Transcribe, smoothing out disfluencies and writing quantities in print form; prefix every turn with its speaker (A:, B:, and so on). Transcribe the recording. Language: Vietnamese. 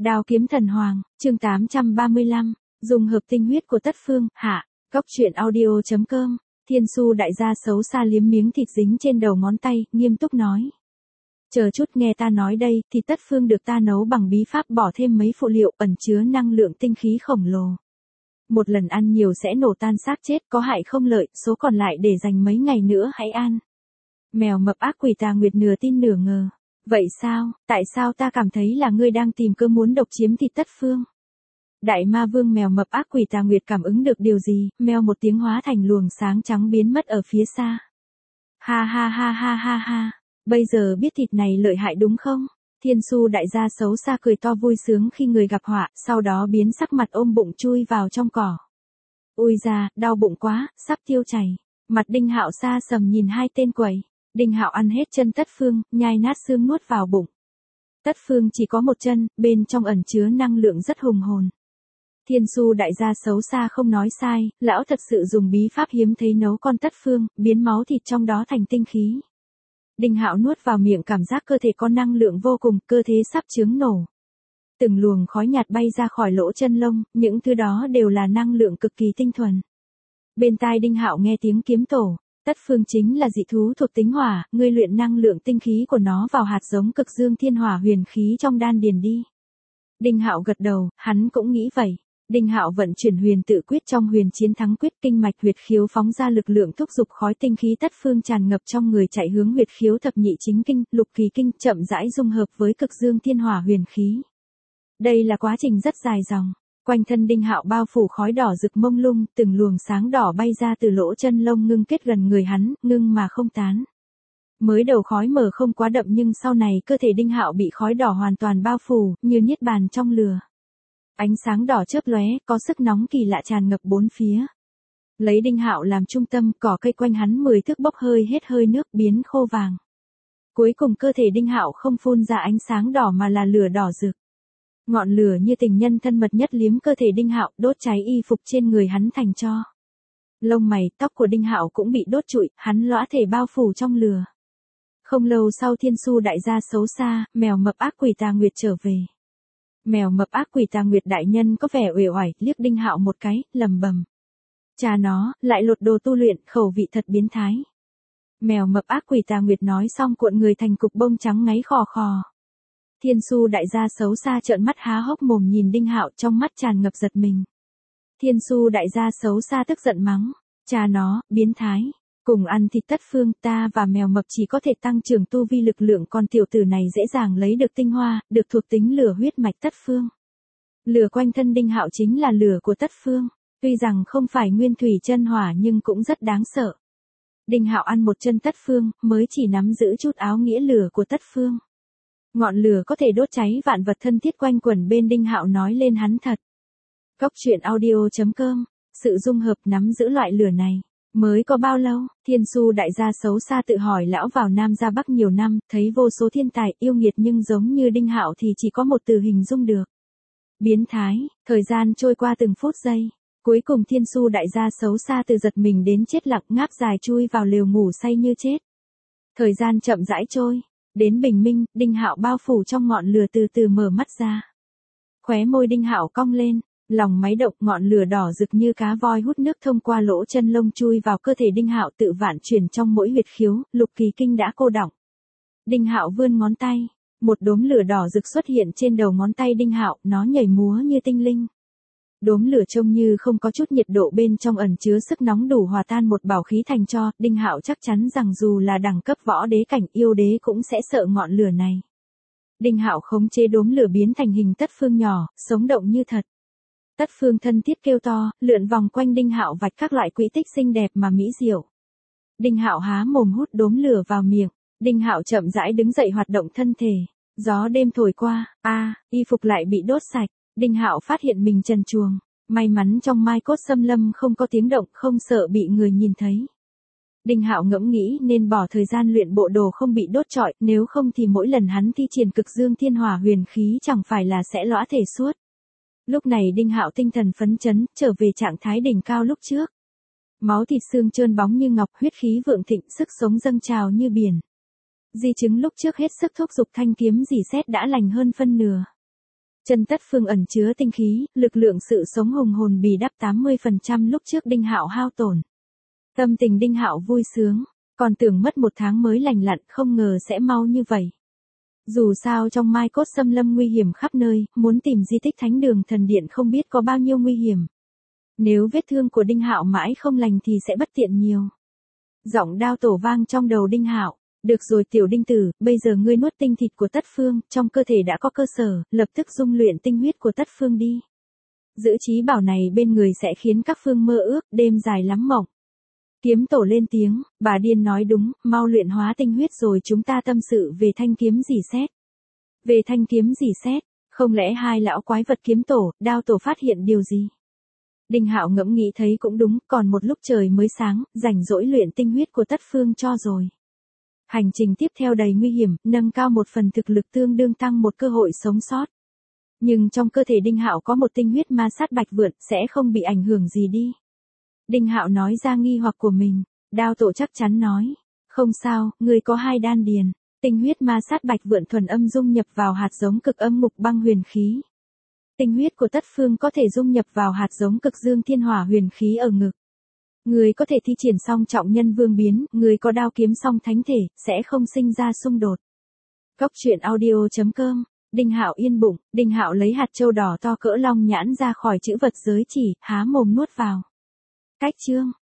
A: Đao kiếm thần hoàng, chương 835, dùng hợp tinh huyết của Tất Phương, hạ, góc truyện audio.com, Thiên Su đại gia xấu xa liếm miếng thịt dính trên đầu ngón tay, nghiêm túc nói. Chờ chút nghe ta nói đây, thì Tất Phương được ta nấu bằng bí pháp bỏ thêm mấy phụ liệu ẩn chứa năng lượng tinh khí khổng lồ. Một lần ăn nhiều sẽ nổ tan xác chết, có hại không lợi, số còn lại để dành mấy ngày nữa hãy ăn. Mèo mập ác quỷ Tà Nguyệt nửa tin nửa ngờ. Vậy sao, tại sao ta cảm thấy là ngươi đang tìm cơ muốn độc chiếm thịt Tất Phương? Đại ma vương mèo mập ác quỷ Tà Nguyệt cảm ứng được điều gì, meo một tiếng hóa thành luồng sáng trắng biến mất ở phía xa. Ha ha ha ha ha ha, bây giờ biết thịt này lợi hại đúng không? Thiên Su đại gia xấu xa cười to vui sướng khi người gặp họa, sau đó biến sắc mặt ôm bụng chui vào trong cỏ. Ui da, đau bụng quá, sắp tiêu chảy. Mặt Đinh Hạo xa sầm nhìn hai tên quẩy. Đinh Hạo ăn hết chân Tất Phương, nhai nát xương nuốt vào bụng. Tất Phương chỉ có một chân, bên trong ẩn chứa năng lượng rất hùng hồn. Thiên Su đại gia xấu xa không nói sai, lão thật sự dùng bí pháp hiếm thấy nấu con Tất Phương, biến máu thịt trong đó thành tinh khí. Đinh Hạo nuốt vào miệng cảm giác cơ thể có năng lượng vô cùng, cơ thể sắp chướng nổ. Từng luồng khói nhạt bay ra khỏi lỗ chân lông, những thứ đó đều là năng lượng cực kỳ tinh thuần. Bên tai Đinh Hạo nghe tiếng kiếm tổ. Tất Phương chính là dị thú thuộc tính hỏa, ngươi luyện năng lượng tinh khí của nó vào hạt giống cực dương thiên hỏa huyền khí trong đan điền đi. Đinh Hạo gật đầu, hắn cũng nghĩ vậy. Đinh Hạo vận chuyển huyền tự quyết trong huyền chiến thắng quyết, kinh mạch huyệt khiếu phóng ra lực lượng thúc giục khói tinh khí Tất Phương tràn ngập trong người chạy hướng huyệt khiếu thập nhị chính kinh, lục kỳ kinh, chậm rãi dung hợp với cực dương thiên hỏa huyền khí. Đây là quá trình rất dài dòng. Quanh thân Đinh Hạo bao phủ khói đỏ rực mông lung, từng luồng sáng đỏ bay ra từ lỗ chân lông ngưng kết gần người hắn, ngưng mà không tán. Mới đầu khói mờ không quá đậm nhưng sau này cơ thể Đinh Hạo bị khói đỏ hoàn toàn bao phủ, như niết bàn trong lửa. Ánh sáng đỏ chớp lóe, có sức nóng kỳ lạ tràn ngập bốn phía. Lấy Đinh Hạo làm trung tâm, cỏ cây quanh hắn 10 thước bốc hơi hết hơi nước biến khô vàng. Cuối cùng cơ thể Đinh Hạo không phun ra ánh sáng đỏ mà là lửa đỏ rực. Ngọn lửa như tình nhân thân mật nhất liếm cơ thể Đinh Hạo, đốt cháy y phục trên người hắn thành tro. Lông mày, tóc của Đinh Hạo cũng bị đốt trụi, hắn lõa thể bao phủ trong lửa. Không lâu sau Thiên Su đại gia xấu xa, mèo mập ác quỷ Tà Nguyệt trở về. Mèo mập ác quỷ Tà Nguyệt đại nhân có vẻ uể oải, liếc Đinh Hạo một cái, lầm bầm. Cha nó, lại lột đồ tu luyện, khẩu vị thật biến thái. Mèo mập ác quỷ Tà Nguyệt nói xong cuộn người thành cục bông trắng ngáy khò khò. Thiên Su đại gia xấu xa trợn mắt há hốc mồm nhìn Đinh Hạo, trong mắt tràn ngập giật mình. Thiên Su đại gia xấu xa tức giận mắng, cha nó, biến thái, cùng ăn thịt Tất Phương, ta và mèo mập chỉ có thể tăng trưởng tu vi lực lượng, còn tiểu tử này dễ dàng lấy được tinh hoa, được thuộc tính lửa huyết mạch Tất Phương. Lửa quanh thân Đinh Hạo chính là lửa của Tất Phương, tuy rằng không phải nguyên thủy chân hỏa nhưng cũng rất đáng sợ. Đinh Hạo ăn một chân Tất Phương, mới chỉ nắm giữ chút áo nghĩa lửa của Tất Phương. Ngọn lửa có thể đốt cháy vạn vật thân thiết quanh quẩn bên Đinh Hạo nói lên hắn thật. Góc truyện audio.com, sự dung hợp nắm giữ loại lửa này, mới có bao lâu? Thiên Su đại gia xấu xa tự hỏi lão vào Nam ra Bắc nhiều năm, thấy vô số thiên tài yêu nghiệt nhưng giống như Đinh Hạo thì chỉ có một từ hình dung được. Biến thái, thời gian trôi qua từng phút giây. Cuối cùng Thiên Su đại gia xấu xa từ giật mình đến chết lặng ngáp dài chui vào lều ngủ say như chết. Thời gian chậm rãi trôi. Đến bình minh, Đinh Hạo bao phủ trong ngọn lửa từ từ mở mắt ra. Khóe môi Đinh Hạo cong lên, lòng máy động, ngọn lửa đỏ rực như cá voi hút nước thông qua lỗ chân lông chui vào cơ thể Đinh Hạo tự vạn chuyển trong mỗi huyệt khiếu, lục kỳ kinh đã cô đọng. Đinh Hạo vươn ngón tay, một đốm lửa đỏ rực xuất hiện trên đầu ngón tay Đinh Hạo, nó nhảy múa như tinh linh. Đốm lửa trông như không có chút nhiệt độ, bên trong ẩn chứa sức nóng đủ hòa tan một bảo khí thành tro. Đinh Hạo chắc chắn rằng dù là đẳng cấp võ đế cảnh yêu đế cũng sẽ sợ ngọn lửa này. Đinh Hạo khống chế đốm lửa biến thành hình Tất Phương nhỏ, sống động như thật. Tất Phương thân thiết kêu to, lượn vòng quanh Đinh Hạo vạch các loại quỹ tích xinh đẹp mà mỹ diệu. Đinh Hạo há mồm hút đốm lửa vào miệng. Đinh Hạo chậm rãi đứng dậy hoạt động thân thể. Gió đêm thổi qua, y phục lại bị đốt sạch. Đinh Hạo phát hiện mình trần truồng, may mắn trong mai cốt xâm lâm không có tiếng động, không sợ bị người nhìn thấy. Đinh Hạo ngẫm nghĩ nên bỏ thời gian luyện bộ đồ không bị đốt trọi, nếu không thì mỗi lần hắn thi triển cực dương thiên hỏa huyền khí chẳng phải là sẽ lõa thể suốt. Lúc này Đinh Hạo tinh thần phấn chấn, trở về trạng thái đỉnh cao lúc trước. Máu thịt xương trơn bóng như ngọc, huyết khí vượng thịnh, sức sống dâng trào như biển. Di chứng lúc trước hết sức thúc giục thanh kiếm dỉ sét đã lành hơn phân nửa. Chân Tất Phương ẩn chứa tinh khí, lực lượng sự sống hùng hồn bì đắp 80% lúc trước Đinh Hạo hao tổn. Tâm tình Đinh Hạo vui sướng, còn tưởng mất 1 tháng mới lành lặn, không ngờ sẽ mau như vậy. Dù sao trong Mai Cốt xâm lâm nguy hiểm khắp nơi, muốn tìm di tích Thánh Đường Thần Điện không biết có bao nhiêu nguy hiểm. Nếu vết thương của Đinh Hạo mãi không lành thì sẽ bất tiện nhiều. Giọng Đao Tổ vang trong đầu Đinh Hạo. Được rồi tiểu Đinh tử, bây giờ ngươi nuốt tinh thịt của Tất Phương, trong cơ thể đã có cơ sở, lập tức dung luyện tinh huyết của Tất Phương đi. Giữ trí bảo này bên người sẽ khiến các phương mơ ước, đêm dài lắm mộng. Kiếm Tổ lên tiếng, bà điên nói đúng, mau luyện hóa tinh huyết rồi chúng ta tâm sự về thanh kiếm rỉ sét. Về thanh kiếm rỉ sét, không lẽ hai lão quái vật Kiếm Tổ, Đao Tổ phát hiện điều gì? Đinh Hạo ngẫm nghĩ thấy cũng đúng, còn một lúc trời mới sáng, rảnh rỗi luyện tinh huyết của Tất Phương cho rồi. Hành trình tiếp theo đầy nguy hiểm, nâng cao một phần thực lực tương đương tăng một cơ hội sống sót. Nhưng trong cơ thể Đinh Hạo có một tinh huyết ma sát bạch vượn, sẽ không bị ảnh hưởng gì đi. Đinh Hạo nói ra nghi hoặc của mình, Đao Tổ chắc chắn nói, không sao, ngươi có 2 đan điền, tinh huyết ma sát bạch vượn thuần âm dung nhập vào hạt giống cực âm ngục băng huyền khí. Tinh huyết của Tất Phương có thể dung nhập vào hạt giống cực dương thiên hỏa huyền khí ở ngực. Người có thể thi triển song trọng nhân vương biến, người có đao kiếm song thánh thể, sẽ không sinh ra xung đột. Cốc truyện audio.com, Đinh Hạo yên bụng, Đinh Hạo lấy hạt châu đỏ to cỡ long nhãn ra khỏi chữ vật giới chỉ, há mồm nuốt vào. Cách chương